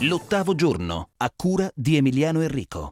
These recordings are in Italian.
L'ottavo giorno, a cura di Emiliano Enrico.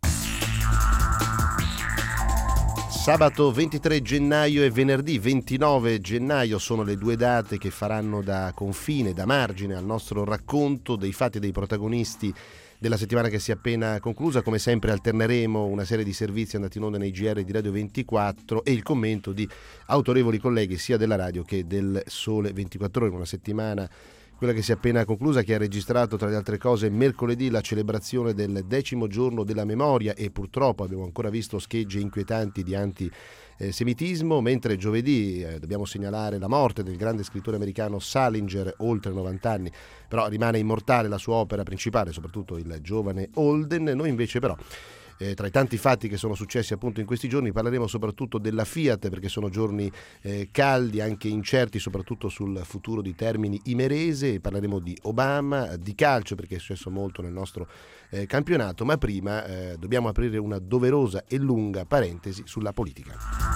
Sabato 23 gennaio e venerdì 29 gennaio sono le due date che faranno da confine, da margine al nostro racconto dei fatti e dei protagonisti della settimana che si è appena conclusa. Come sempre alterneremo una serie di servizi andati in onda nei GR di Radio 24 e il commento di autorevoli colleghi sia della radio che del Sole 24 Ore. Una settimana, quella che si è appena conclusa, che ha registrato tra le altre cose mercoledì la celebrazione del 10° giorno della memoria e purtroppo abbiamo ancora visto schegge inquietanti di antisemitismo, mentre giovedì dobbiamo segnalare la morte del grande scrittore americano Salinger, oltre 90 anni, però rimane immortale la sua opera principale, soprattutto il giovane Holden. Noi invece però tra i tanti fatti che sono successi appunto in questi giorni parleremo soprattutto della Fiat, perché sono giorni caldi, anche incerti, soprattutto sul futuro di Termini Imerese. Parleremo di Obama, di calcio, perché è successo molto nel nostro campionato, ma prima dobbiamo aprire una doverosa e lunga parentesi sulla politica.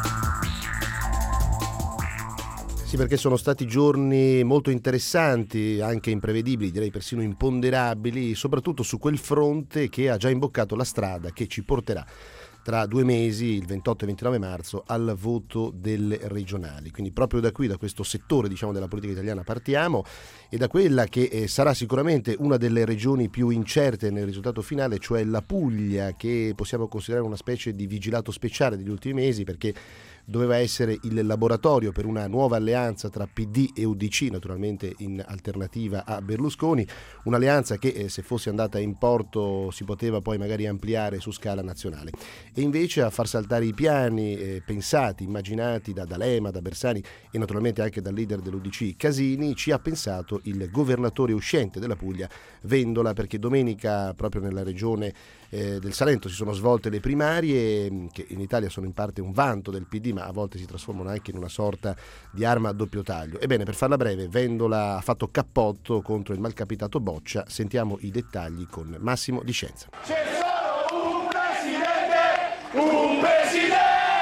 Sì, perché sono stati giorni molto interessanti, anche imprevedibili, direi persino imponderabili, soprattutto su quel fronte che ha già imboccato la strada che ci porterà tra 2 mesi, il 28 e 29 marzo, al voto delle regionali. Quindi proprio da qui, da questo settore della politica italiana partiamo, e da quella che sarà sicuramente una delle regioni più incerte nel risultato finale, cioè la Puglia, che possiamo considerare una specie di vigilato speciale degli ultimi mesi, perché doveva essere il laboratorio per una nuova alleanza tra PD e UDC, naturalmente in alternativa a Berlusconi, un'alleanza che se fosse andata in porto si poteva poi magari ampliare su scala nazionale. E invece a far saltare i piani pensati, immaginati da D'Alema, da Bersani e naturalmente anche dal leader dell'UDC Casini, ci ha pensato il governatore uscente della Puglia, Vendola, perché domenica proprio nella regione del Salento si sono svolte le primarie, che in Italia sono in parte un vanto del PD, ma a volte si trasformano anche in una sorta di arma a doppio taglio. Ebbene, per farla breve, Vendola ha fatto cappotto contro il malcapitato Boccia. Sentiamo i dettagli con Massimo Di Scienza. C'è solo un presidente, un presidente,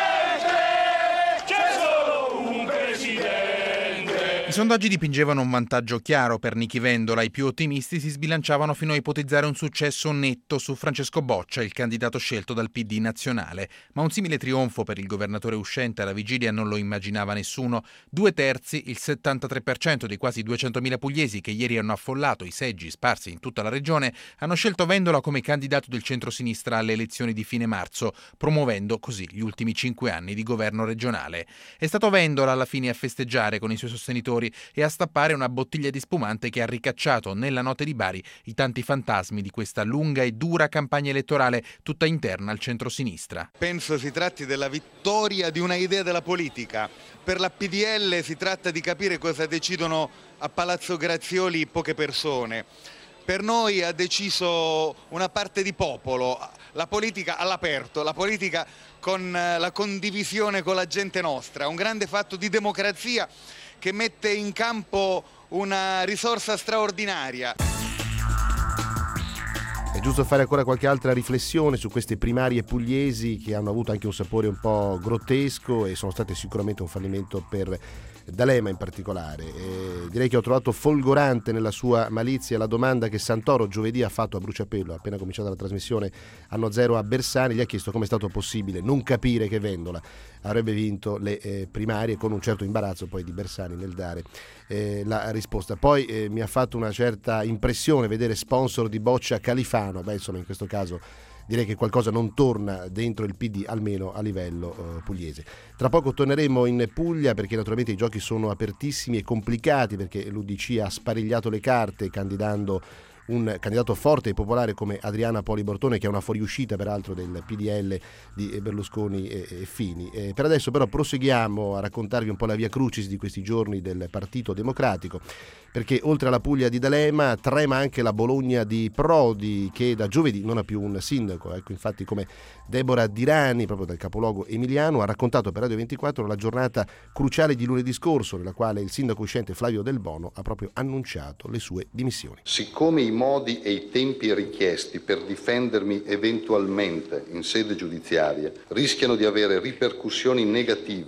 c'è solo un presidente. I sondaggi dipingevano un vantaggio chiaro per Nichi Vendola. I più ottimisti si sbilanciavano fino a ipotizzare un successo netto su Francesco Boccia, il candidato scelto dal PD nazionale. Ma un simile trionfo per il governatore uscente alla vigilia non lo immaginava nessuno. 2/3, il 73% dei quasi 200.000 pugliesi che ieri hanno affollato i seggi sparsi in tutta la regione hanno scelto Vendola come candidato del centro-sinistra alle elezioni di fine marzo, promuovendo così gli ultimi 5 anni di governo regionale. È stato Vendola alla fine a festeggiare con i suoi sostenitori e a stappare una bottiglia di spumante che ha ricacciato nella notte di Bari i tanti fantasmi di questa lunga e dura campagna elettorale tutta interna al centro-sinistra. Penso si tratti della vittoria di una idea della politica. Per la PDL si tratta di capire cosa decidono a Palazzo Grazioli poche persone. Per noi ha deciso una parte di popolo, la politica all'aperto, la politica con la condivisione con la gente nostra, un grande fatto di democrazia che mette in campo una risorsa straordinaria. È giusto fare ancora qualche altra riflessione su queste primarie pugliesi che hanno avuto anche un sapore un po' grottesco e sono state sicuramente un fallimento per D'Alema in particolare. Direi che ho trovato folgorante nella sua malizia la domanda che Santoro giovedì ha fatto a bruciapelo, appena cominciata la trasmissione Anno Zero a Bersani. Gli ha chiesto come è stato possibile non capire che Vendola avrebbe vinto le primarie, con un certo imbarazzo poi di Bersani nel dare la risposta. Poi mi ha fatto una certa impressione vedere sponsor di Boccia Califano. Insomma, in questo caso direi che qualcosa non torna dentro il PD, almeno a livello pugliese. Tra poco torneremo in Puglia, perché naturalmente i giochi sono apertissimi e complicati, perché l'UDC ha sparigliato le carte candidando un candidato forte e popolare come Adriana Poli Bortone, che è una fuoriuscita peraltro del PDL di Berlusconi e Fini. Per adesso però proseguiamo a raccontarvi un po' la via crucis di questi giorni del Partito Democratico, perché oltre alla Puglia di D'Alema trema anche la Bologna di Prodi, che da giovedì non ha più un sindaco. Ecco, infatti, come Deborah Dirani, proprio dal capoluogo emiliano, ha raccontato per Radio 24 la giornata cruciale di lunedì scorso, nella quale il sindaco uscente Flavio Del Bono ha proprio annunciato le sue dimissioni. Siccome i modi e i tempi richiesti per difendermi eventualmente in sede giudiziaria rischiano di avere ripercussioni negative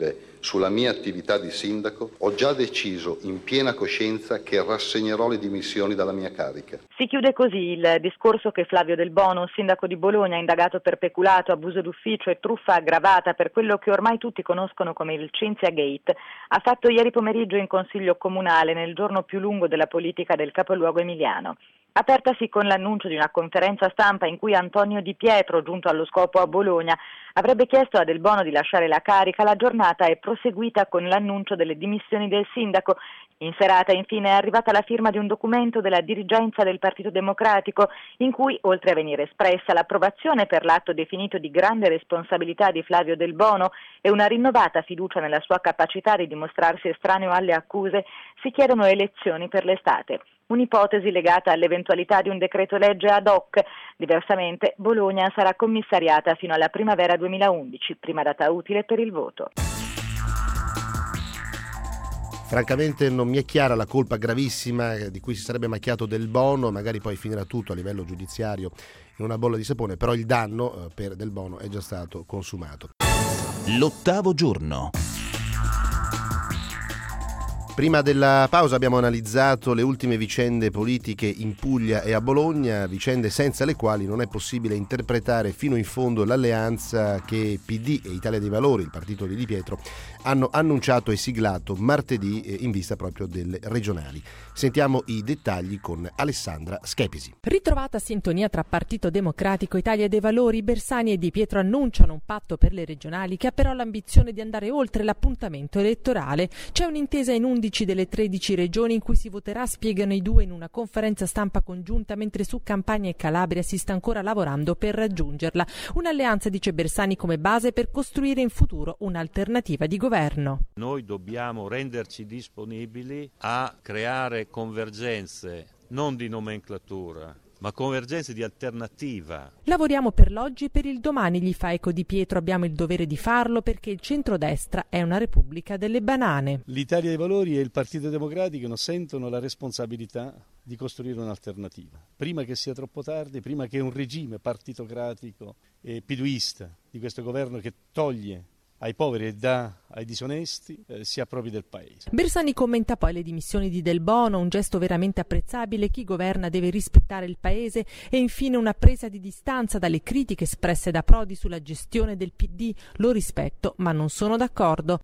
sulla mia attività di sindaco, ho già deciso in piena coscienza che rassegnerò le dimissioni dalla mia carica. Si chiude così il discorso che Flavio Del Bono, sindaco di Bologna, indagato per peculato, abuso d'ufficio e truffa aggravata per quello che ormai tutti conoscono come il Cinzia Gate, ha fatto ieri pomeriggio in Consiglio Comunale nel giorno più lungo della politica del capoluogo emiliano. Apertasi con l'annuncio di una conferenza stampa in cui Antonio Di Pietro, giunto allo scopo a Bologna, avrebbe chiesto a Del Bono di lasciare la carica, la giornata è proseguita con l'annuncio delle dimissioni del sindaco. In serata, infine, è arrivata la firma di un documento della dirigenza del Partito Democratico in cui, oltre a venire espressa l'approvazione per l'atto definito di grande responsabilità di Flavio Del Bono e una rinnovata fiducia nella sua capacità di dimostrarsi estraneo alle accuse, si chiedono elezioni per l'estate. Un'ipotesi legata all'eventualità di un decreto legge ad hoc. Diversamente, Bologna sarà commissariata fino alla primavera 2011, prima data utile per il voto. Francamente non mi è chiara la colpa gravissima di cui si sarebbe macchiato Del Bono, magari poi finirà tutto a livello giudiziario in una bolla di sapone, però il danno per Del Bono è già stato consumato. L'ottavo giorno. Prima della pausa abbiamo analizzato le ultime vicende politiche in Puglia e a Bologna, vicende senza le quali non è possibile interpretare fino in fondo l'alleanza che PD e Italia dei Valori, il partito di Di Pietro, hanno annunciato e siglato martedì in vista proprio delle regionali. Sentiamo i dettagli con Alessandra Schepisi. Ritrovata sintonia tra Partito Democratico, Italia dei Valori, Bersani e Di Pietro annunciano un patto per le regionali che ha però l'ambizione di andare oltre l'appuntamento elettorale. C'è un'intesa in 11 delle 13 regioni in cui si voterà, spiegano i due in una conferenza stampa congiunta, mentre su Campania e Calabria si sta ancora lavorando per raggiungerla. Un'alleanza, dice Bersani, come base per costruire in futuro un'alternativa di governo. Noi dobbiamo renderci disponibili a creare convergenze non di nomenclatura, ma convergenze di alternativa. Lavoriamo per l'oggi e per il domani, gli fa eco Di Pietro. Abbiamo il dovere di farlo perché il centrodestra è una repubblica delle banane. L'Italia dei Valori e il Partito Democratico sentono la responsabilità di costruire un'alternativa. Prima che sia troppo tardi, prima che un regime partitocratico e piduista di questo governo che toglie ai poveri e dà ai disonesti si appropri del paese. Bersani commenta poi le dimissioni di Del Bono, un gesto veramente apprezzabile, chi governa deve rispettare il paese, e infine una presa di distanza dalle critiche espresse da Prodi sulla gestione del PD. Lo rispetto, ma non sono d'accordo.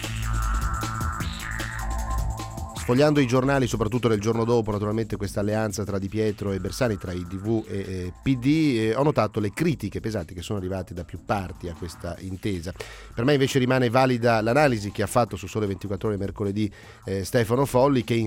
Sfogliando i giornali, soprattutto nel giorno dopo, naturalmente, questa alleanza tra Di Pietro e Bersani, tra IDV e PD, ho notato le critiche pesanti che sono arrivate da più parti a questa intesa. Per me invece rimane valida l'analisi che ha fatto su Sole 24 Ore mercoledì Stefano Folli, che in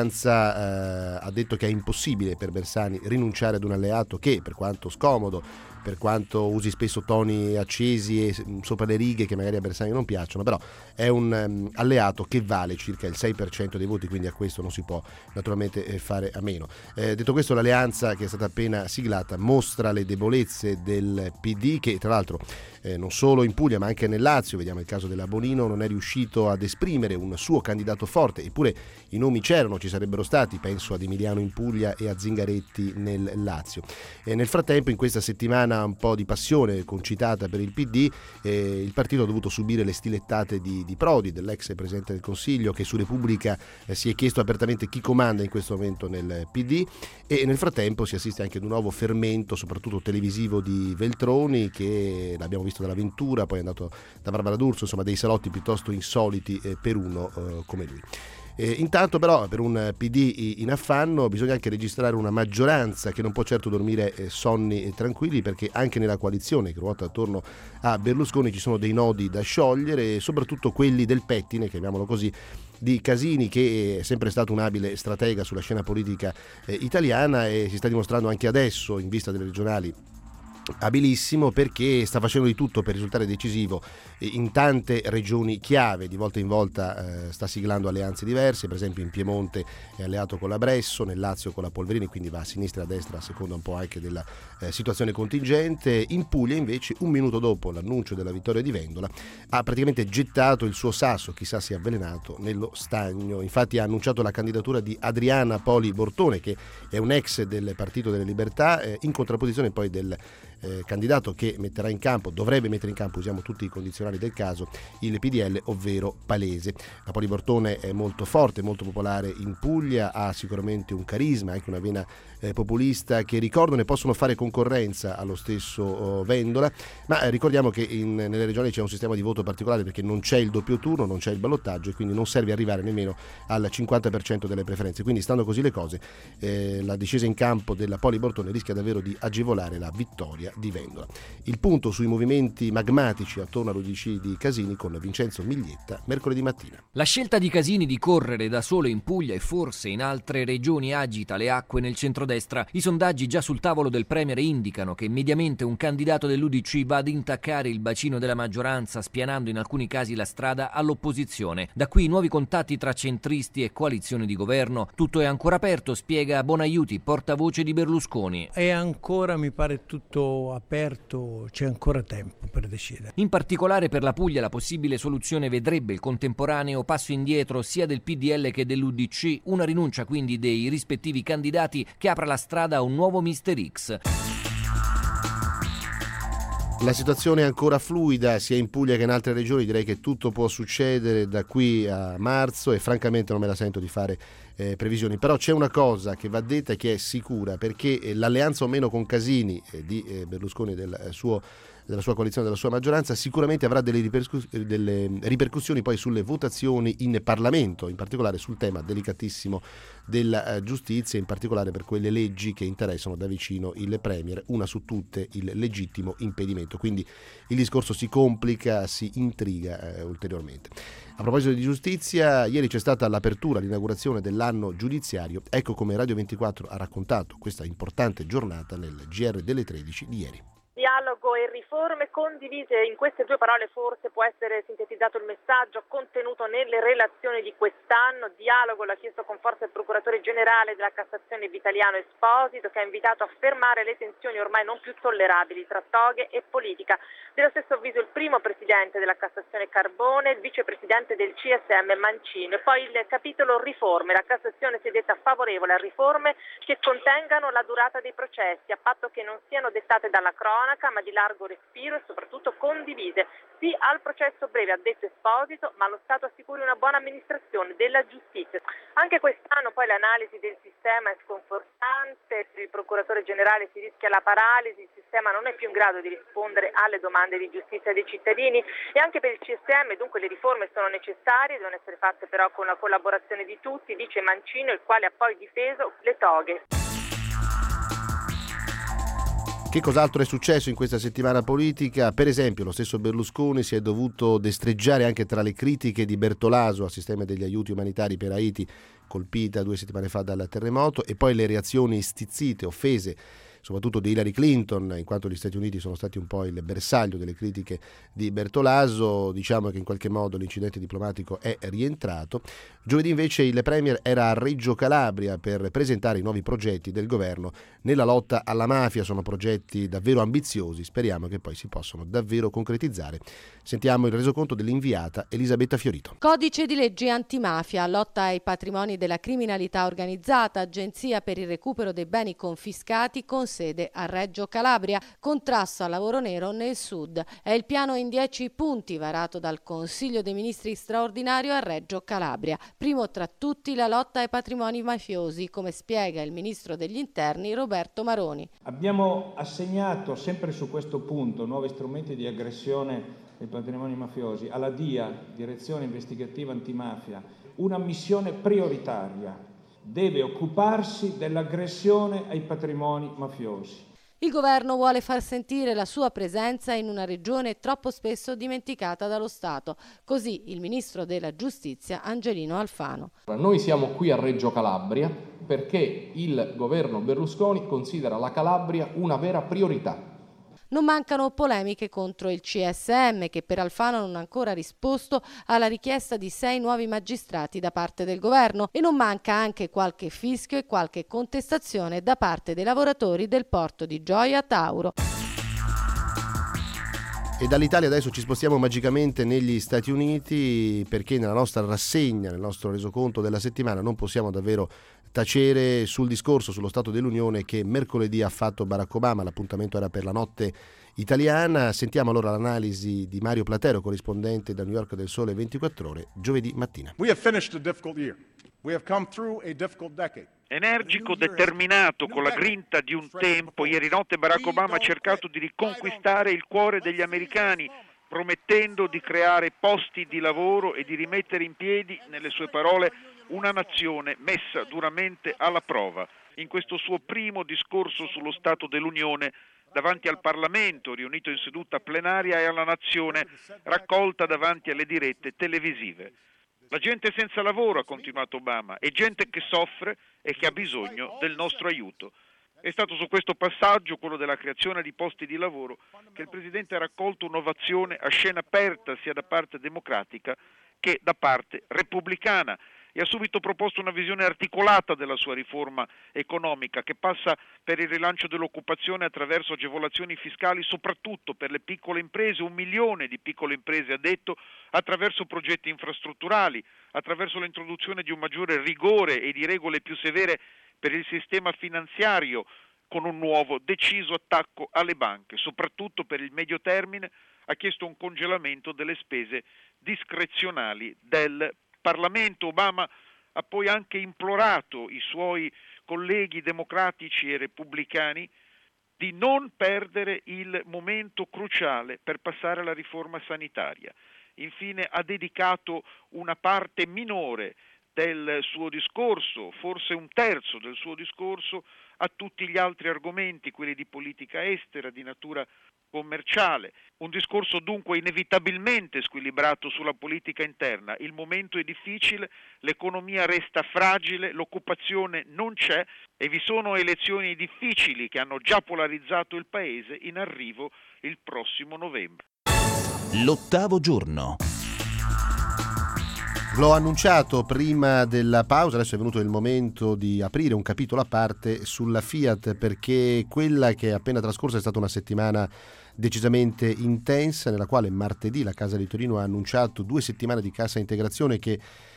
sostanza ha detto che è impossibile per Bersani rinunciare ad un alleato che, per quanto scomodo, per quanto usi spesso toni accesi e sopra le righe che magari a Bersani non piacciono, però è un alleato che vale circa il 6% dei voti, quindi a questo non si può naturalmente fare a meno. Detto questo, l'alleanza che è stata appena siglata mostra le debolezze del PD, che tra l'altro non solo in Puglia ma anche nel Lazio, vediamo il caso della Bonino, non è riuscito ad esprimere un suo candidato forte, eppure i nomi c'erano, ci sarebbero stati, penso ad Emiliano in Puglia e a Zingaretti nel Lazio. Nel frattempo, in questa settimana un po' di passione concitata per il PD, il partito ha dovuto subire le stilettate di Prodi, dell'ex Presidente del Consiglio, che su Repubblica si è chiesto apertamente chi comanda in questo momento nel PD, e nel frattempo si assiste anche ad un nuovo fermento, soprattutto televisivo, di Veltroni, che l'abbiamo visto dalla Ventura, poi è andato da Barbara D'Urso, insomma dei salotti piuttosto insoliti per uno come lui. Intanto però per un PD in affanno bisogna anche registrare una maggioranza che non può certo dormire sonni tranquilli, perché anche nella coalizione che ruota attorno a Berlusconi ci sono dei nodi da sciogliere, soprattutto quelli del pettine, chiamiamolo così, di Casini, che è sempre stato un abile stratega sulla scena politica italiana e si sta dimostrando anche adesso, in vista delle regionali, abilissimo, perché sta facendo di tutto per risultare decisivo in tante regioni chiave. Di volta in volta sta siglando alleanze diverse, per esempio in Piemonte è alleato con la Bresso, nel Lazio con la Polverini, quindi va a sinistra e a destra a seconda un po' anche della situazione contingente. In Puglia invece, un minuto dopo l'annuncio della vittoria di Vendola, ha praticamente gettato il suo sasso, chissà si è avvelenato, nello stagno. Infatti ha annunciato la candidatura di Adriana Poli Bortone, che è un ex del Partito delle Libertà, in contrapposizione poi del candidato che dovrebbe mettere in campo, usiamo tutti i condizionali del caso, il PDL, ovvero Palese. La Poli Bortone è molto forte, molto popolare in Puglia, ha sicuramente un carisma, anche una vena populista che ricordano e possono fare concorrenza allo stesso Vendola, ma ricordiamo che nelle regioni c'è un sistema di voto particolare perché non c'è il doppio turno, non c'è il ballottaggio e quindi non serve arrivare nemmeno al 50% delle preferenze. Quindi, stando così le cose, la discesa in campo della Poli Bortone rischia davvero di agevolare la vittoria di Vendola. Il punto sui movimenti magmatici attorno all'UDC di Casini con Vincenzo Miglietta mercoledì mattina. La scelta di Casini di correre da solo in Puglia e forse in altre regioni agita le acque nel centrodestra. I sondaggi già sul tavolo del Premier indicano che mediamente un candidato dell'UDC va ad intaccare il bacino della maggioranza, spianando in alcuni casi la strada all'opposizione. Da qui nuovi contatti tra centristi e coalizione di governo. Tutto è ancora aperto, spiega Bonaiuti, portavoce di Berlusconi. È ancora, mi pare, tutto aperto, c'è ancora tempo per decidere. In particolare per la Puglia la possibile soluzione vedrebbe il contemporaneo passo indietro sia del PDL che dell'UDC, una rinuncia quindi dei rispettivi candidati che apre la strada a un nuovo Mister X. La situazione è ancora fluida sia in Puglia che in altre regioni, direi che tutto può succedere da qui a marzo e francamente non me la sento di fare previsioni, però c'è una cosa che va detta e che è sicura, perché l'alleanza o meno con Casini di Berlusconi della sua coalizione, della sua maggioranza, sicuramente avrà delle ripercussioni poi sulle votazioni in Parlamento, in particolare sul tema delicatissimo della giustizia, in particolare per quelle leggi che interessano da vicino il Premier, una su tutte il legittimo impedimento. Quindi il discorso si complica, si intriga ulteriormente. A proposito di giustizia, ieri c'è stata l'apertura, l'inaugurazione dell'anno giudiziario. Ecco come Radio 24 ha raccontato questa importante giornata nel GR delle 13 di ieri. Dialogo e riforme condivise, in queste due parole forse può essere sintetizzato il messaggio contenuto nelle relazioni di quest'anno. Dialogo l'ha chiesto con forza il procuratore generale della Cassazione Vitaliano Esposito, che ha invitato a fermare le tensioni ormai non più tollerabili tra toghe e politica. Dello stesso avviso il primo presidente della Cassazione Carbone, il vicepresidente del CSM Mancino e poi il capitolo riforme. La Cassazione si è detta favorevole a riforme che contengano la durata dei processi, a patto che non siano dettate dalla cronaca ma di largo respiro e soprattutto condivise. Sì al processo breve, ha detto Esposito, ma lo Stato assicuri una buona amministrazione della giustizia. Anche quest'anno poi l'analisi del sistema è sconfortante, per il procuratore generale si rischia la paralisi, il sistema non è più in grado di rispondere alle domande di giustizia dei cittadini e anche per il CSM dunque le riforme sono necessarie, devono essere fatte però con la collaborazione di tutti, dice Mancino, il quale ha poi difeso le toghe. Che cos'altro è successo in questa settimana politica? Per esempio, lo stesso Berlusconi si è dovuto destreggiare anche tra le critiche di Bertolaso al sistema degli aiuti umanitari per Haiti, colpita 2 settimane fa dal terremoto, e poi le reazioni stizzite, offese, soprattutto di Hillary Clinton, in quanto gli Stati Uniti sono stati un po' il bersaglio delle critiche di Bertolaso. Diciamo che in qualche modo l'incidente diplomatico è rientrato. Giovedì invece il Premier era a Reggio Calabria per presentare i nuovi progetti del governo nella lotta alla mafia. Sono progetti davvero ambiziosi, speriamo che poi si possano davvero concretizzare. Sentiamo il resoconto dell'inviata Elisabetta Fiorito. Codice di legge antimafia, lotta ai patrimoni della criminalità organizzata, agenzia per il recupero dei beni confiscati con sede a Reggio Calabria, contrasto al lavoro nero nel sud. È il piano in 10 punti varato dal Consiglio dei Ministri straordinario a Reggio Calabria. Primo tra tutti la lotta ai patrimoni mafiosi, come spiega il Ministro degli Interni Roberto Maroni. Abbiamo assegnato sempre su questo punto nuovi strumenti di aggressione ai patrimoni mafiosi alla DIA, Direzione Investigativa Antimafia, una missione prioritaria. Deve occuparsi dell'aggressione ai patrimoni mafiosi. Il governo vuole far sentire la sua presenza in una regione troppo spesso dimenticata dallo Stato. Così il ministro della Giustizia Angelino Alfano. Noi siamo qui a Reggio Calabria perché il governo Berlusconi considera la Calabria una vera priorità. Non mancano polemiche contro il CSM, che per Alfano non ha ancora risposto alla richiesta di 6 nuovi magistrati da parte del governo, e non manca anche qualche fischio e qualche contestazione da parte dei lavoratori del porto di Gioia Tauro. E dall'Italia adesso ci spostiamo magicamente negli Stati Uniti, perché nella nostra rassegna, nel nostro resoconto della settimana, non possiamo davvero tacere sul discorso sullo Stato dell'Unione che mercoledì ha fatto Barack Obama. L'appuntamento era per la notte italiana. Sentiamo allora l'analisi di Mario Platero, corrispondente da New York del Sole 24 Ore, giovedì mattina. We have finished a difficult year. We have come through a difficult decade. Energico, determinato, con la grinta di un tempo, ieri notte Barack Obama ha cercato di riconquistare il cuore degli americani, promettendo di creare posti di lavoro e di rimettere in piedi, nelle sue parole, una nazione messa duramente alla prova. In questo suo primo discorso sullo Stato dell'Unione, davanti al Parlamento, riunito in seduta plenaria, e alla nazione, raccolta davanti alle dirette televisive. La gente senza lavoro, ha continuato Obama, è gente che soffre e che ha bisogno del nostro aiuto. È stato su questo passaggio, quello della creazione di posti di lavoro, che il Presidente ha raccolto un'ovazione a scena aperta sia da parte democratica che da parte repubblicana, e ha subito proposto una visione articolata della sua riforma economica, che passa per il rilancio dell'occupazione attraverso agevolazioni fiscali soprattutto per le piccole imprese, 1 milione di piccole imprese, ha detto, attraverso progetti infrastrutturali, attraverso l'introduzione di un maggiore rigore e di regole più severe per il sistema finanziario, con un nuovo deciso attacco alle banche. Soprattutto per il medio termine ha chiesto un congelamento delle spese discrezionali del Parlamento. Obama ha poi anche implorato i suoi colleghi democratici e repubblicani di non perdere il momento cruciale per passare alla riforma sanitaria. Infine ha dedicato una parte minore del suo discorso, forse un terzo del suo discorso, a tutti gli altri argomenti, quelli di politica estera, di natura commerciale. Un discorso dunque inevitabilmente squilibrato sulla politica interna. Il momento è difficile, l'economia resta fragile, l'occupazione non c'è e vi sono elezioni difficili che hanno già polarizzato il paese, in arrivo il prossimo novembre. L'ottavo giorno. L'ho annunciato prima della pausa, adesso è venuto il momento di aprire un capitolo a parte sulla Fiat, perché quella che è appena trascorsa è stata una settimana decisamente intensa, nella quale martedì la Casa di Torino ha annunciato 2 settimane di cassa integrazione che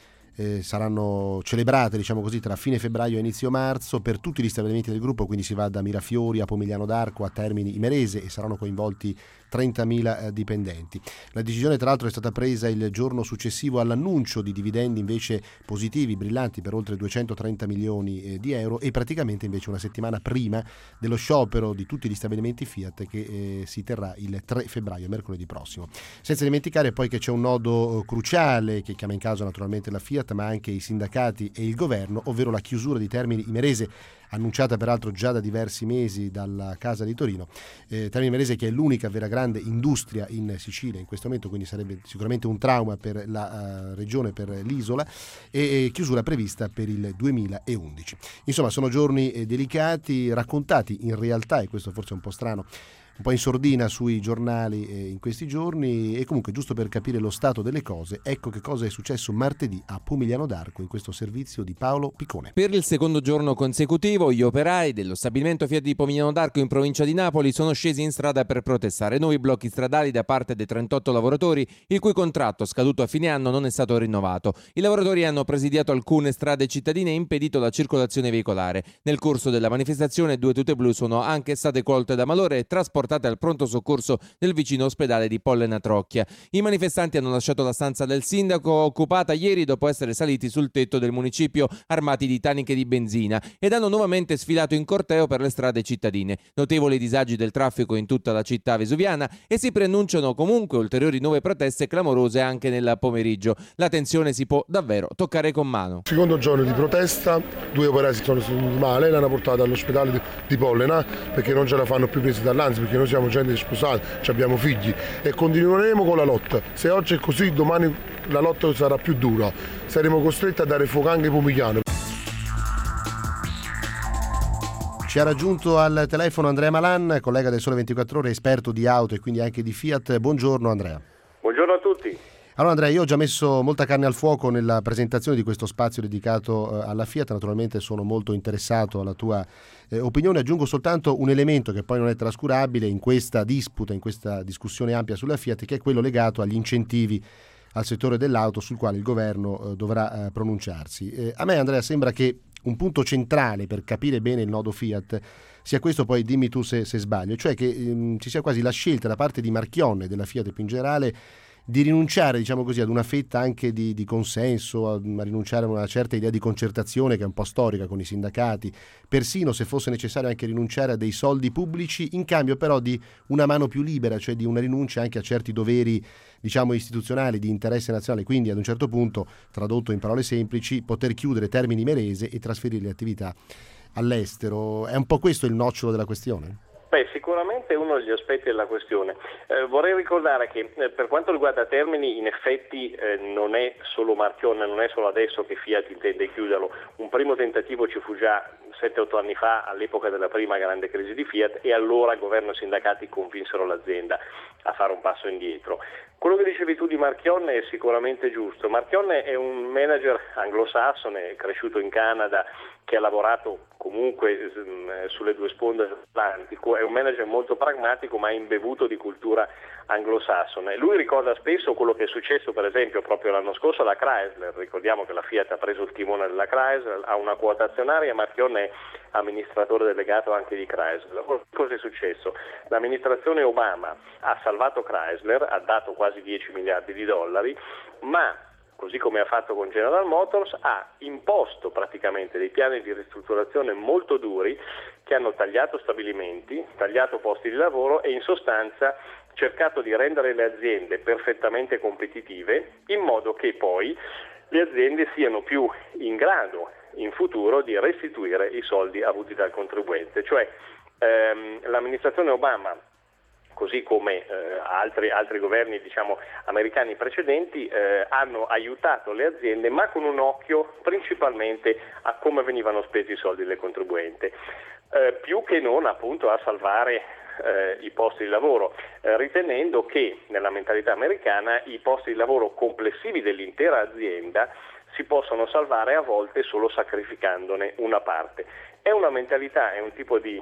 saranno celebrate, diciamo così, tra fine febbraio e inizio marzo per tutti gli stabilimenti del gruppo, quindi si va da Mirafiori a Pomigliano d'Arco a Termini Imerese, e saranno coinvolti 30.000 dipendenti. La decisione tra l'altro è stata presa il giorno successivo all'annuncio di dividendi invece positivi, brillanti, per oltre 230 milioni di euro, e praticamente invece una settimana prima dello sciopero di tutti gli stabilimenti Fiat che si terrà il 3 febbraio, mercoledì prossimo. Senza dimenticare poi che c'è un nodo cruciale che chiama in causa naturalmente la Fiat, ma anche i sindacati e il governo, ovvero la chiusura di Termini Imerese, annunciata peraltro già da diversi mesi dalla Casa di Torino. Termini Imerese, che è l'unica vera grande industria in Sicilia in questo momento, quindi sarebbe sicuramente un trauma per la regione, per l'isola, e chiusura prevista per il 2011. Insomma, sono giorni delicati, raccontati in realtà, e questo forse è un po' strano, un po' in sordina sui giornali in questi giorni, e comunque giusto per capire lo stato delle cose, ecco che cosa è successo martedì a Pomigliano d'Arco in questo servizio di Paolo Piccone. Per il secondo giorno consecutivo gli operai dello stabilimento Fiat di Pomigliano d'Arco in provincia di Napoli sono scesi in strada per protestare nuovi blocchi stradali da parte dei 38 lavoratori il cui contratto scaduto a fine anno non è stato rinnovato. I lavoratori hanno presidiato alcune strade cittadine e impedito la circolazione veicolare. Nel corso della manifestazione 2 tute blu sono anche state colte da malore e trasportate al pronto soccorso del vicino ospedale di Pollena Trocchia. I manifestanti hanno lasciato la stanza del sindaco, occupata ieri dopo essere saliti sul tetto del municipio armati di taniche di benzina, ed hanno nuovamente sfilato in corteo per le strade cittadine. Notevoli disagi del traffico in tutta la città vesuviana, e si preannunciano comunque ulteriori nuove proteste clamorose anche nel pomeriggio. La tensione si può davvero toccare con mano. Secondo giorno di protesta, 2 operai si sono sentiti male, l'hanno portata all'ospedale di Pollena perché non ce la fanno più presi dall'ANSI, perché noi siamo gente sposata, abbiamo figli, e continueremo con la lotta. Se oggi è così, domani la lotta sarà più dura, saremo costretti a dare fuoco anche ai Pomigliano. Ci ha raggiunto al telefono Andrea Malan, collega del Sole 24 Ore, esperto di auto e quindi anche di Fiat. Buongiorno Andrea. Buongiorno a tutti. Allora Andrea, io ho già messo molta carne al fuoco nella presentazione di questo spazio dedicato alla Fiat, naturalmente sono molto interessato alla tua opinione, aggiungo soltanto un elemento che poi non è trascurabile in questa disputa, in questa discussione ampia sulla Fiat, che è quello legato agli incentivi al settore dell'auto sul quale il governo dovrà pronunciarsi. A me Andrea sembra che un punto centrale per capire bene il nodo Fiat sia questo, poi dimmi tu se sbaglio, cioè che ci sia quasi la scelta da parte di Marchionne e della Fiat più in generale di rinunciare, diciamo così, ad una fetta anche di consenso, a rinunciare a una certa idea di concertazione che è un po' storica con i sindacati, persino se fosse necessario anche rinunciare a dei soldi pubblici in cambio però di una mano più libera, cioè di una rinuncia anche a certi doveri, diciamo, istituzionali di interesse nazionale, quindi ad un certo punto, tradotto in parole semplici, poter chiudere Termini Imerese e trasferire le attività all'estero. È un po' questo il nocciolo della questione? Beh, sicuramente è uno degli aspetti della questione. Vorrei ricordare che per quanto riguarda Termini, in effetti non è solo Marchionne, non è solo adesso che Fiat intende chiuderlo. Un primo tentativo ci fu già 7-8 anni fa, all'epoca della prima grande crisi di Fiat, e allora governo e sindacati convinsero l'azienda a fare un passo indietro. Quello che dicevi tu di Marchionne è sicuramente giusto. Marchionne è un manager anglosassone, cresciuto in Canada, che ha lavorato comunque sulle due sponde dell'Atlantico, è un manager molto pragmatico ma imbevuto di cultura anglosassone. Lui ricorda spesso quello che è successo per esempio proprio l'anno scorso alla Chrysler. Ricordiamo che la Fiat ha preso il timone della Chrysler, ha una quota azionaria e Marchionne è amministratore delegato anche di Chrysler. Cosa è successo? L'amministrazione Obama ha salvato Chrysler, ha dato quasi 10 miliardi di dollari, ma così come ha fatto con General Motors, ha imposto praticamente dei piani di ristrutturazione molto duri che hanno tagliato stabilimenti, tagliato posti di lavoro e in sostanza cercato di rendere le aziende perfettamente competitive in modo che poi le aziende siano più in grado in futuro di restituire i soldi avuti dal contribuente. Cioè l'amministrazione Obama, così come altri governi diciamo americani precedenti, hanno aiutato le aziende ma con un occhio principalmente a come venivano spesi i soldi del contribuente, più che non appunto a salvare i posti di lavoro, ritenendo che nella mentalità americana i posti di lavoro complessivi dell'intera azienda si possono salvare a volte solo sacrificandone una parte. È una mentalità, è un tipo di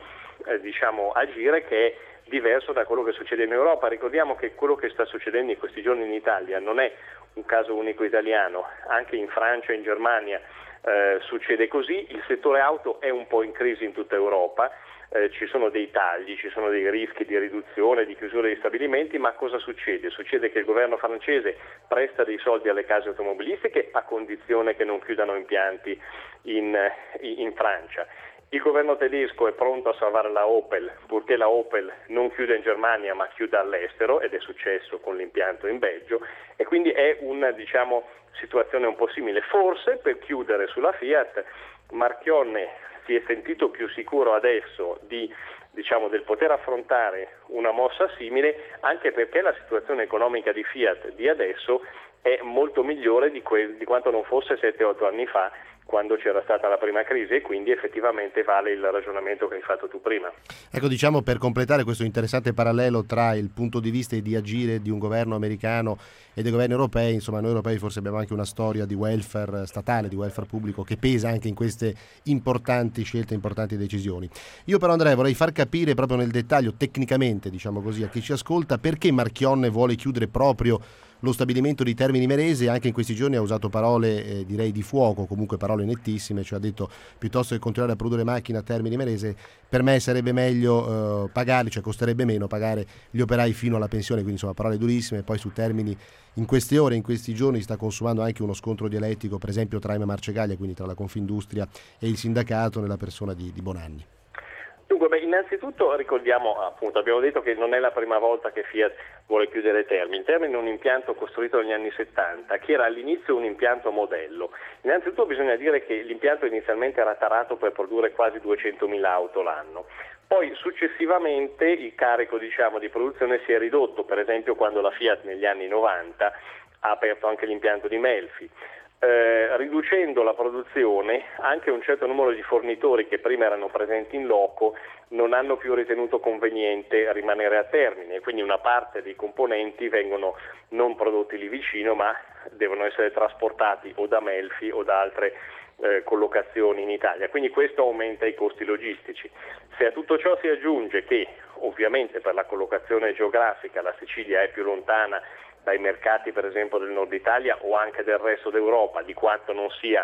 agire che è diverso da quello che succede in Europa. Ricordiamo che quello che sta succedendo in questi giorni in Italia non è un caso unico italiano, anche in Francia e in Germania succede così. Il settore auto è un po' in crisi in tutta Europa, ci sono dei tagli, ci sono dei rischi di riduzione, di chiusura di stabilimenti, ma cosa succede? Succede che il governo francese presta dei soldi alle case automobilistiche a condizione che non chiudano impianti in Francia. Il governo tedesco è pronto a salvare la Opel, purché la Opel non chiuda in Germania ma chiuda all'estero, ed è successo con l'impianto in Belgio, e quindi è una situazione un po' simile. Forse per chiudere sulla Fiat, Marchionne si è sentito più sicuro adesso del poter affrontare una mossa simile, anche perché la situazione economica di Fiat di adesso è molto migliore di quanto non fosse 7-8 anni fa, quando c'era stata la prima crisi, e quindi effettivamente vale il ragionamento che hai fatto tu prima. Ecco, diciamo, per completare questo interessante parallelo tra il punto di vista di agire di un governo americano e dei governi europei, insomma noi europei forse abbiamo anche una storia di welfare statale, di welfare pubblico che pesa anche in queste importanti scelte, importanti decisioni. Io però Andrea vorrei far capire proprio nel dettaglio, tecnicamente diciamo così, a chi ci ascolta, perché Marchionne vuole chiudere proprio lo stabilimento di Termini Imerese. Anche in questi giorni ha usato parole direi di fuoco, comunque parole nettissime, cioè ha detto piuttosto che continuare a produrre macchine a Termini Imerese, per me sarebbe meglio pagarli, cioè costerebbe meno pagare gli operai fino alla pensione, quindi insomma parole durissime. Poi su Termini in queste ore, in questi giorni si sta consumando anche uno scontro dialettico, per esempio tra Marcegaglia, quindi tra la Confindustria e il sindacato, nella persona di Bonanni. Dunque, innanzitutto ricordiamo, appunto, abbiamo detto che non è la prima volta che Fiat vuole chiudere Termini. Termini è un impianto costruito negli anni 70, che era all'inizio un impianto modello. Innanzitutto bisogna dire che l'impianto inizialmente era tarato per produrre quasi 200.000 auto l'anno. Poi successivamente il carico di produzione si è ridotto, per esempio quando la Fiat negli anni 90 ha aperto anche l'impianto di Melfi. riducendo la produzione anche un certo numero di fornitori che prima erano presenti in loco non hanno più ritenuto conveniente rimanere a Termini, e quindi una parte dei componenti vengono non prodotti lì vicino, ma devono essere trasportati o da Melfi o da altre collocazioni in Italia, quindi questo aumenta i costi logistici. Se a tutto ciò si aggiunge che ovviamente per la collocazione geografica la Sicilia è più lontana dai mercati per esempio del nord Italia o anche del resto d'Europa di quanto non sia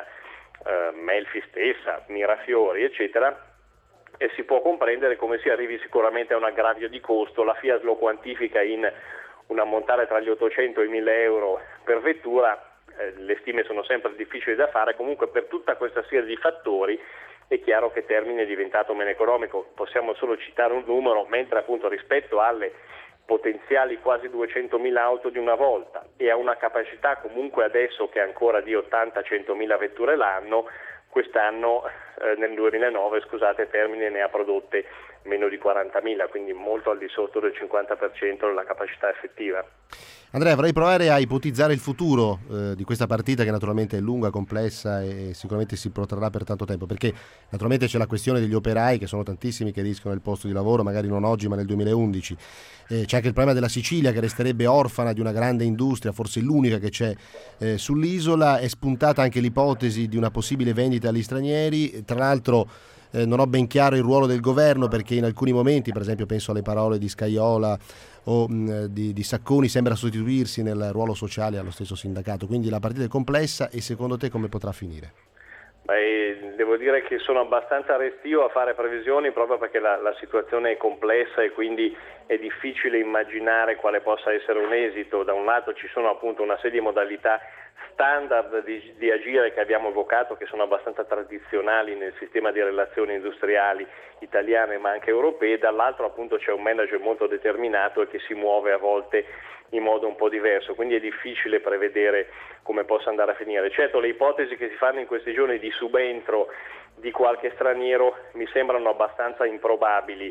Melfi stessa, Mirafiori eccetera, e si può comprendere come si arrivi sicuramente a un aggravio di costo. La Fiat lo quantifica in un ammontare tra gli 800 e i 1000 euro per vettura. Le stime sono sempre difficili da fare, comunque per tutta questa serie di fattori è chiaro che Termini è diventato meno economico. Possiamo solo citare un numero, mentre appunto rispetto alle potenziali quasi 200.000 auto di una volta e a una capacità comunque adesso che è ancora di 80-100.000 vetture l'anno, quest'anno nel 2009 Termini ne ha prodotte meno di 40.000, quindi molto al di sotto del 50% della capacità effettiva. Andrea, vorrei provare a ipotizzare il futuro di questa partita, che naturalmente è lunga, complessa e sicuramente si protrarrà per tanto tempo, perché naturalmente c'è la questione degli operai, che sono tantissimi, che rischiano il posto di lavoro, magari non oggi ma nel 2011. C'è anche il problema della Sicilia, che resterebbe orfana di una grande industria, forse l'unica che c'è sull'isola. È spuntata anche l'ipotesi di una possibile vendita agli stranieri. Tra l'altro non ho ben chiaro il ruolo del governo, perché in alcuni momenti, per esempio penso alle parole di Scajola o di Sacconi, sembra sostituirsi nel ruolo sociale allo stesso sindacato. Quindi la partita è complessa, e secondo te come potrà finire? Devo dire che sono abbastanza restio a fare previsioni, proprio perché la situazione è complessa e quindi è difficile immaginare quale possa essere un esito. Da un lato ci sono appunto una serie di modalità standard di agire che abbiamo evocato, che sono abbastanza tradizionali nel sistema di relazioni industriali italiane ma anche europee, dall'altro appunto c'è un manager molto determinato e che si muove a volte in modo un po' diverso, quindi è difficile prevedere come possa andare a finire. Certo, le ipotesi che si fanno in questi giorni di subentro di qualche straniero mi sembrano abbastanza improbabili,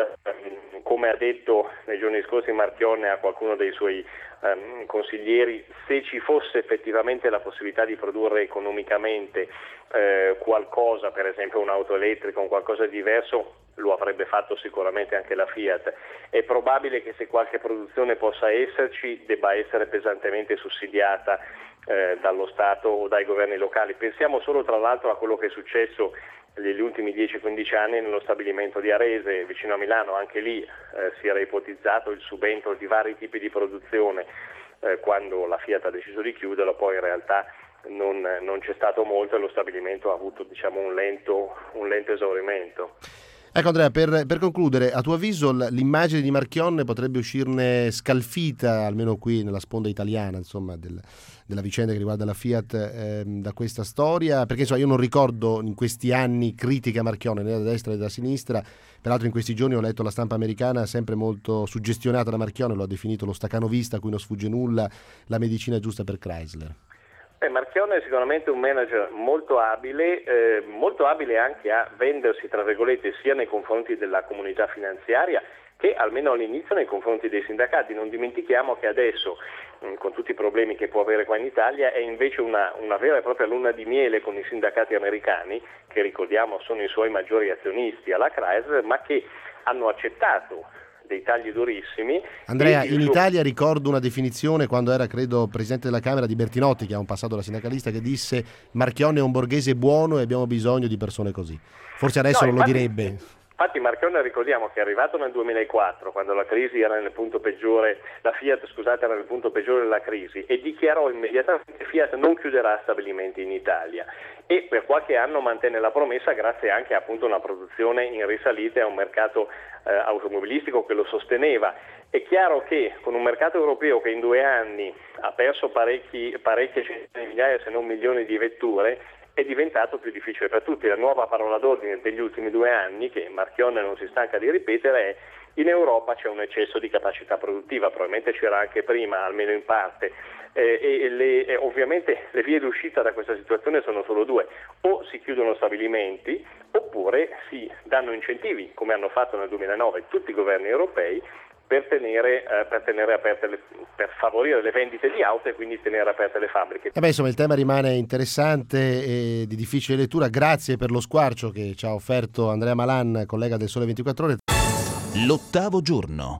come ha detto nei giorni scorsi Marchionne a qualcuno dei suoi consiglieri, se ci fosse effettivamente la possibilità di produrre economicamente qualcosa, per esempio un'auto elettrica o qualcosa di diverso, lo avrebbe fatto sicuramente anche la Fiat. È probabile che se qualche produzione possa esserci debba essere pesantemente sussidiata dallo Stato o dai governi locali. Pensiamo solo tra l'altro a quello che è successo negli ultimi 10-15 anni nello stabilimento di Arese vicino a Milano. Anche lì si era ipotizzato il subentro di vari tipi di produzione quando la Fiat ha deciso di chiuderlo, poi in realtà non c'è stato molto e lo stabilimento ha avuto un lento esaurimento. Ecco Andrea, per concludere, a tuo avviso l'immagine di Marchionne potrebbe uscirne scalfita, almeno qui nella sponda italiana, insomma, della vicenda che riguarda la Fiat, da questa storia? Perché io non ricordo in questi anni critiche a Marchionne né da destra né da sinistra. Peraltro in questi giorni ho letto la stampa americana sempre molto suggestionata da Marchionne, lo ha definito lo staccanovista a cui non sfugge nulla, la medicina giusta per Chrysler. Marchionne è sicuramente un manager molto abile anche a vendersi tra virgolette sia nei confronti della comunità finanziaria che almeno all'inizio nei confronti dei sindacati. Non dimentichiamo che adesso, con tutti i problemi che può avere qua in Italia, è invece una vera e propria luna di miele con i sindacati americani, che ricordiamo sono i suoi maggiori azionisti alla Chrysler, ma che hanno accettato dei tagli durissimi. Andrea, in Italia ricordo una definizione quando era, credo, presidente della Camera, di Bertinotti, che ha un passato da sindacalista, che disse: Marchionne è un borghese buono e abbiamo bisogno di persone così. Forse adesso non lo direbbe. Infatti Marchionne, ricordiamo che è arrivato nel 2004, quando la crisi era nel punto peggiore, la Fiat era nel punto peggiore della crisi, e dichiarò immediatamente che Fiat non chiuderà stabilimenti in Italia, e per qualche anno mantenne la promessa grazie anche appunto a una produzione in risalita e a un mercato automobilistico che lo sosteneva. È chiaro che con un mercato europeo che in 2 anni ha perso parecchie centinaia di migliaia se non milioni di vetture, è diventato più difficile per tutti. La nuova parola d'ordine degli ultimi 2 anni, che Marchionne non si stanca di ripetere, è: in Europa c'è un eccesso di capacità produttiva, probabilmente c'era anche prima, almeno in parte, ovviamente le vie d'uscita da questa situazione sono solo 2: o si chiudono stabilimenti oppure si danno incentivi, come hanno fatto nel 2009 tutti i governi europei, per tenere aperte per favorire le vendite di auto e quindi tenere aperte le fabbriche. Insomma, il tema rimane interessante e di difficile lettura. Grazie per lo squarcio che ci ha offerto Andrea Malan, collega del Sole 24 Ore. L'ottavo giorno.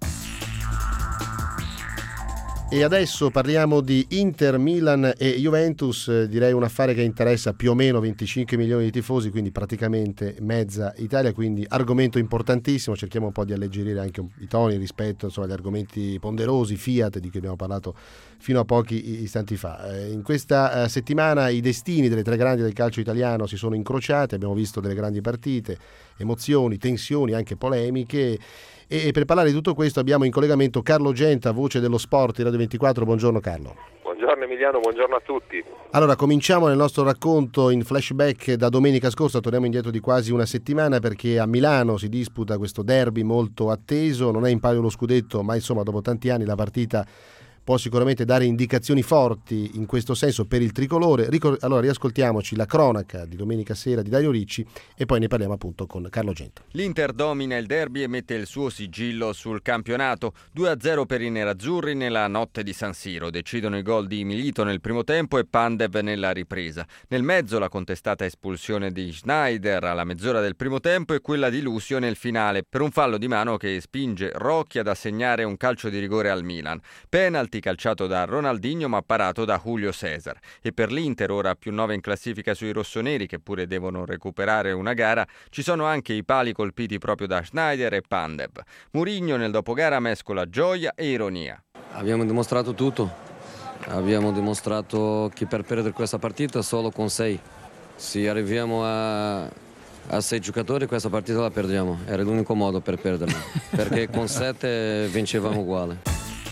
E adesso parliamo di Inter, Milan e Juventus, direi un affare che interessa più o meno 25 milioni di tifosi, quindi praticamente mezza Italia, quindi argomento importantissimo. Cerchiamo un po' di alleggerire anche i toni rispetto agli argomenti ponderosi, Fiat, di cui abbiamo parlato fino a pochi istanti fa. In questa settimana i destini delle tre grandi del calcio italiano si sono incrociati, abbiamo visto delle grandi partite, emozioni, tensioni, anche polemiche. E per parlare di tutto questo abbiamo in collegamento Carlo Genta, voce dello sport di Radio 24. Buongiorno Carlo. Buongiorno Emiliano, buongiorno a tutti. Allora, cominciamo nel nostro racconto in flashback da domenica scorsa, torniamo indietro di quasi una settimana perché a Milano si disputa questo derby molto atteso, non è in palio lo scudetto, ma insomma dopo tanti anni la partita può sicuramente dare indicazioni forti in questo senso per il tricolore. Allora riascoltiamoci la cronaca di domenica sera di Dario Ricci e poi ne parliamo appunto con Carlo Genta. L'Inter domina il derby e mette il suo sigillo sul campionato. 2-0 per i nerazzurri nella notte di San Siro. Decidono i gol di Milito nel primo tempo e Pandev nella ripresa. Nel mezzo la contestata espulsione di Schneider alla mezz'ora del primo tempo e quella di Lucio nel finale per un fallo di mano che spinge Rocchi ad assegnare un calcio di rigore al Milan. Penalty calciato da Ronaldinho ma parato da Julio César. E per l'Inter, ora più 9 in classifica sui rossoneri che pure devono recuperare una gara, ci sono anche i pali colpiti proprio da Schneider e Pandev. Mourinho nel dopogara mescola gioia e ironia. Abbiamo dimostrato tutto, abbiamo dimostrato che per perdere questa partita solo con 6. Se arriviamo a 6 giocatori questa partita la perdiamo, era l'unico modo per perderla, perché con 7 vincevamo uguale.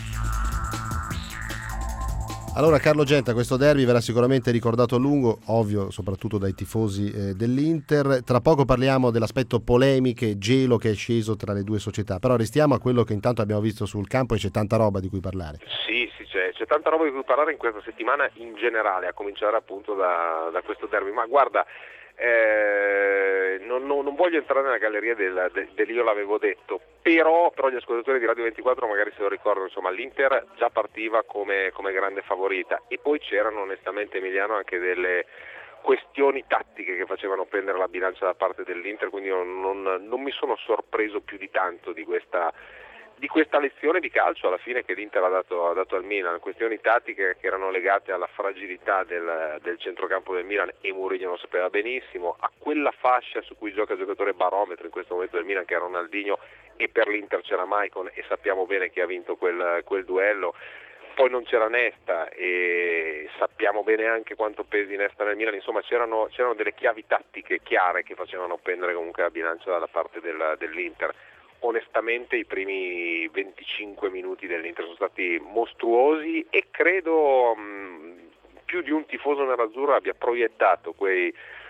Allora Carlo Genta, questo derby verrà sicuramente ricordato a lungo, ovvio soprattutto dai tifosi dell'Inter. Tra poco parliamo dell'aspetto polemiche, gelo che è sceso tra le due società, però restiamo a quello che intanto abbiamo visto sul campo e c'è tanta roba di cui parlare. Sì, c'è tanta roba di cui parlare in questa settimana in generale, a cominciare appunto da questo derby, ma guarda, non voglio entrare nella galleria del io l'avevo detto, però gli ascoltatori di Radio 24 magari se lo ricordano, insomma l'Inter già partiva come grande favorita e poi c'erano onestamente, Emiliano, anche delle questioni tattiche che facevano pendere la bilancia da parte dell'Inter, quindi non mi sono sorpreso più di tanto di questa lezione di calcio alla fine che l'Inter ha dato al Milan, questioni tattiche che erano legate alla fragilità del centrocampo del Milan e Mourinho lo sapeva benissimo, a quella fascia su cui gioca il giocatore barometro in questo momento del Milan che è Ronaldinho e per l'Inter c'era Maicon e sappiamo bene chi ha vinto quel duello. Poi non c'era Nesta e sappiamo bene anche quanto pesi Nesta nel Milan, insomma c'erano delle chiavi tattiche chiare che facevano pendere comunque la bilancia dalla parte dell'Inter. Onestamente i primi 25 minuti dell'Inter sono stati mostruosi e credo più di un tifoso nerazzurro abbia proiettato quei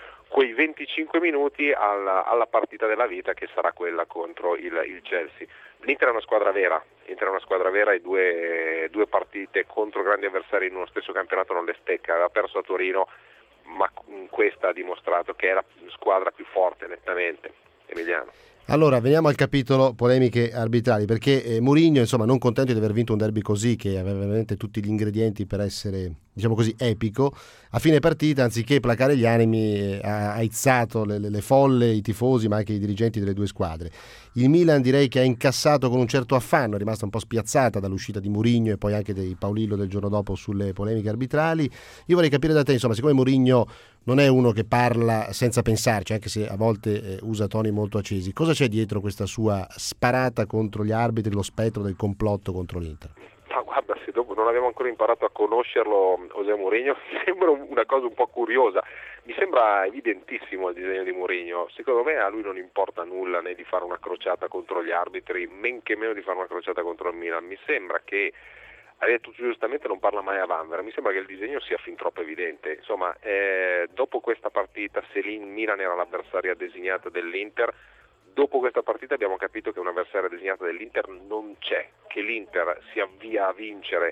25 minuti alla partita della vita che sarà quella contro il Chelsea. L'Inter è una squadra vera e due partite contro grandi avversari in uno stesso campionato non le stecca, aveva perso a Torino ma questa ha dimostrato che è la squadra più forte nettamente. Emiliano. Allora, veniamo al capitolo polemiche arbitrali, perché Mourinho, insomma, non contento di aver vinto un derby così, che aveva veramente tutti gli ingredienti per essere, diciamo così, epico, a fine partita, anziché placare gli animi, ha aizzato le folle, i tifosi, ma anche i dirigenti delle due squadre. Il Milan direi che ha incassato con un certo affanno, è rimasta un po' spiazzata dall'uscita di Mourinho e poi anche di Paolillo del giorno dopo sulle polemiche arbitrali. Io vorrei capire da te, insomma, siccome Mourinho non è uno che parla senza pensarci, anche se a volte usa toni molto accesi, cosa c'è dietro questa sua sparata contro gli arbitri, lo spettro del complotto contro l'Inter? Ma guarda, se dopo non abbiamo ancora imparato a conoscerlo, José Mourinho, mi sembra una cosa un po' curiosa. Mi sembra evidentissimo il disegno di Mourinho. Secondo me a lui non importa nulla né di fare una crociata contro gli arbitri, men che meno di fare una crociata contro il Milan. Mi sembra che, hai detto giustamente, non parla mai a vanvera. Mi sembra che il disegno sia fin troppo evidente. Insomma, dopo questa partita, se il Milan era l'avversaria designata dell'Inter, dopo questa partita abbiamo capito che un'avversaria designata dell'Inter non c'è, che l'Inter si avvia a vincere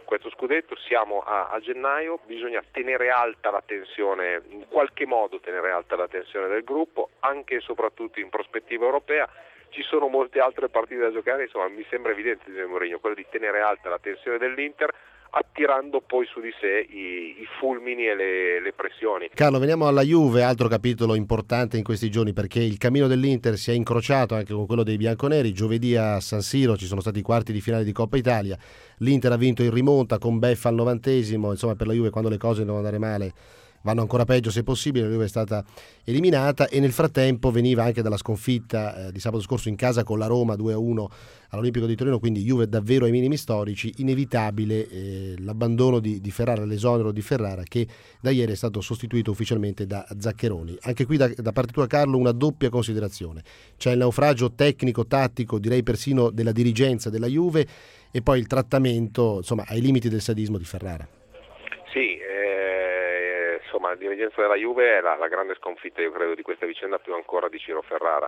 questo scudetto, siamo a gennaio, bisogna tenere alta la tensione, in qualche modo tenere alta la tensione del gruppo, anche e soprattutto in prospettiva europea. Ci sono molte altre partite da giocare, insomma mi sembra evidente, Giuseppe Mourinho, quello di tenere alta la tensione dell'Inter, attirando poi su di sé i fulmini e le pressioni. Carlo, veniamo alla Juve, altro capitolo importante in questi giorni, perché il cammino dell'Inter si è incrociato anche con quello dei bianconeri. Giovedì a San Siro ci sono stati i quarti di finale di Coppa Italia, l'Inter ha vinto in rimonta con beffa al 90°, insomma per la Juve quando le cose devono andare male vanno ancora peggio se possibile. La Juve è stata eliminata e nel frattempo veniva anche dalla sconfitta di sabato scorso in casa con la Roma 2-1 all'Olimpico di Torino, quindi Juve davvero ai minimi storici. Inevitabile l'abbandono di Ferrara, l'esonero di Ferrara, che da ieri è stato sostituito ufficialmente da Zaccheroni. Anche qui da parte tua, Carlo, una doppia considerazione: c'è il naufragio tecnico, tattico, direi persino della dirigenza della Juve, e poi il trattamento, insomma, ai limiti del sadismo di Ferrara. Sì, insomma, la dirigenza della Juve è la grande sconfitta, io credo, di questa vicenda, più ancora di Ciro Ferrara,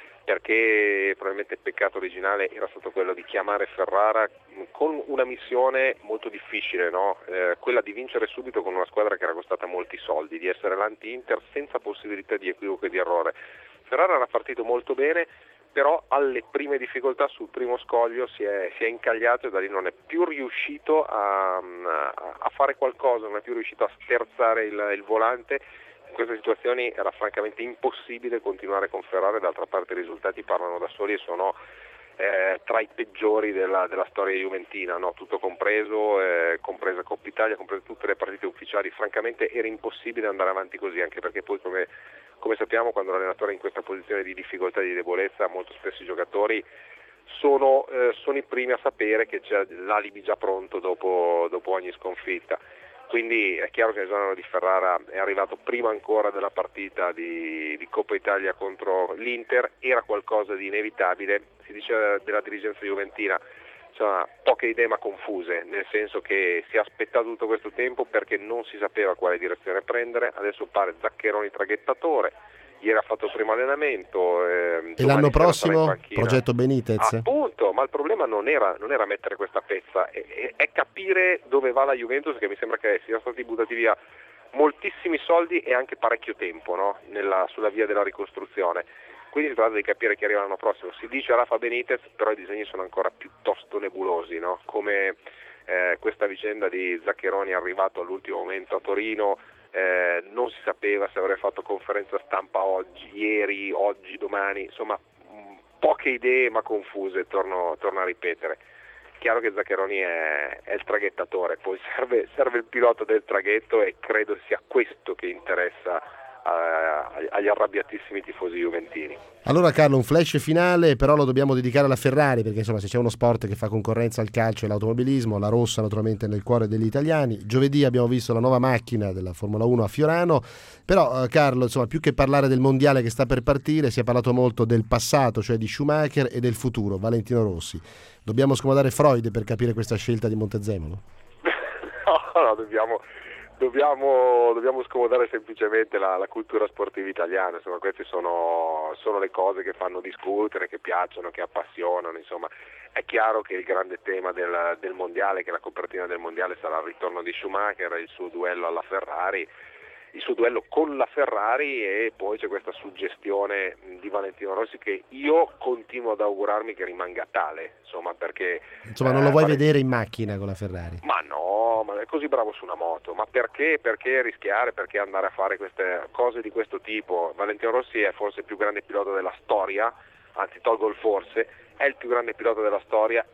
perché probabilmente il peccato originale era stato quello di chiamare Ferrara con una missione molto difficile, no? Quella di vincere subito con una squadra che era costata molti soldi, di essere l'anti-Inter senza possibilità di equivoco e di errore. Ferrara era partito molto bene, però alle prime difficoltà sul primo scoglio si è incagliato e da lì non è più riuscito a fare qualcosa, non è più riuscito a sterzare il volante. In queste situazioni era francamente impossibile continuare con Ferrara, d'altra parte i risultati parlano da soli e sono tra i peggiori della storia juventina, no? Tutto compreso, compresa Coppa Italia, comprese tutte le partite ufficiali. Francamente era impossibile andare avanti così, anche perché poi come sappiamo, quando l'allenatore è in questa posizione di difficoltà e di debolezza, molto spesso i giocatori sono i primi a sapere che c'è l'alibi già pronto dopo ogni sconfitta. Quindi è chiaro che l'esonero di Ferrara è arrivato prima ancora della partita di Coppa Italia contro l'Inter, era qualcosa di inevitabile. Si dice della dirigenza juventina, insomma, poche idee ma confuse, nel senso che si è aspettato tutto questo tempo perché non si sapeva quale direzione prendere. Adesso pare Zaccheroni traghettatore, ieri ha fatto il primo allenamento. E l'anno prossimo progetto Benitez? Appunto, ma il problema non era mettere questa pezza, è capire dove va la Juventus, che mi sembra che siano stati buttati via moltissimi soldi e anche parecchio tempo, no? Sulla via della ricostruzione. Quindi si tratta di capire chi arriva l'anno prossimo. Si dice Rafa Benitez, però i disegni sono ancora piuttosto nebulosi, no? Come questa vicenda di Zaccheroni arrivato all'ultimo momento a Torino. Non si sapeva se avrebbe fatto conferenza stampa ieri, oggi, domani, insomma poche idee ma confuse, torno a ripetere. Chiaro che Zaccheroni è il traghettatore, poi serve il pilota del traghetto e credo sia questo che interessa agli arrabbiatissimi tifosi juventini. Allora Carlo, un flash finale, però lo dobbiamo dedicare alla Ferrari, perché insomma se c'è uno sport che fa concorrenza al calcio e all'automobilismo, la rossa naturalmente nel cuore degli italiani. Giovedì abbiamo visto la nuova macchina della Formula 1 a Fiorano, però Carlo, insomma, più che parlare del mondiale che sta per partire, si è parlato molto del passato, cioè di Schumacher, e del futuro, Valentino Rossi. Dobbiamo scomodare Freud per capire questa scelta di Montezemolo? No, dobbiamo scomodare semplicemente la cultura sportiva italiana. Insomma, queste sono le cose che fanno discutere, che piacciono, che appassionano. Insomma, è chiaro che il grande tema del mondiale, che la copertina del mondiale sarà il ritorno di Schumacher, il suo duello alla Ferrari, il suo duello con la Ferrari, e poi c'è questa suggestione di Valentino Rossi che io continuo ad augurarmi che rimanga tale, insomma, perché non lo vuoi vedere in macchina con la Ferrari? Ma no, ma è così bravo su una moto, ma perché rischiare, perché andare a fare queste cose di questo tipo? Valentino Rossi è forse il più grande pilota della storia, anzi tolgo il forse, è il più grande pilota della storia,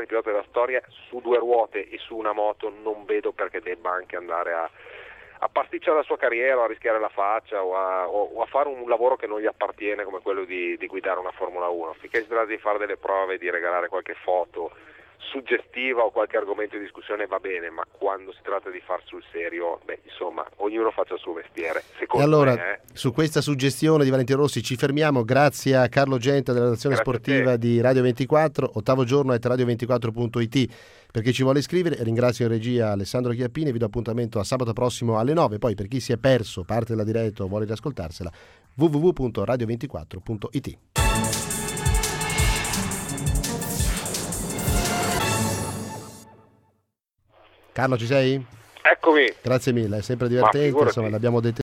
su due ruote e su una moto. Non vedo perché debba anche andare a pasticciare la sua carriera, o a rischiare la faccia, o a fare un lavoro che non gli appartiene, come quello di guidare una Formula 1. Finché si tratta di fare delle prove, di regalare qualche foto suggestiva o qualche argomento di discussione va bene, ma quando si tratta di far sul serio, insomma, ognuno faccia il suo mestiere. E allora, su questa suggestione di Valentino Rossi ci fermiamo. Grazie a Carlo Genta della redazione sportiva di Radio 24, ottavo giorno @radio24.it per chi ci vuole iscrivere. Ringrazio in regia Alessandro Chiappini, vi do appuntamento a sabato prossimo alle 9. Poi per chi si è perso parte della diretta o vuole riascoltarsela, www.radio24.it. Carlo, ci sei? Eccomi. Grazie mille, è sempre divertente, insomma, l'abbiamo detto.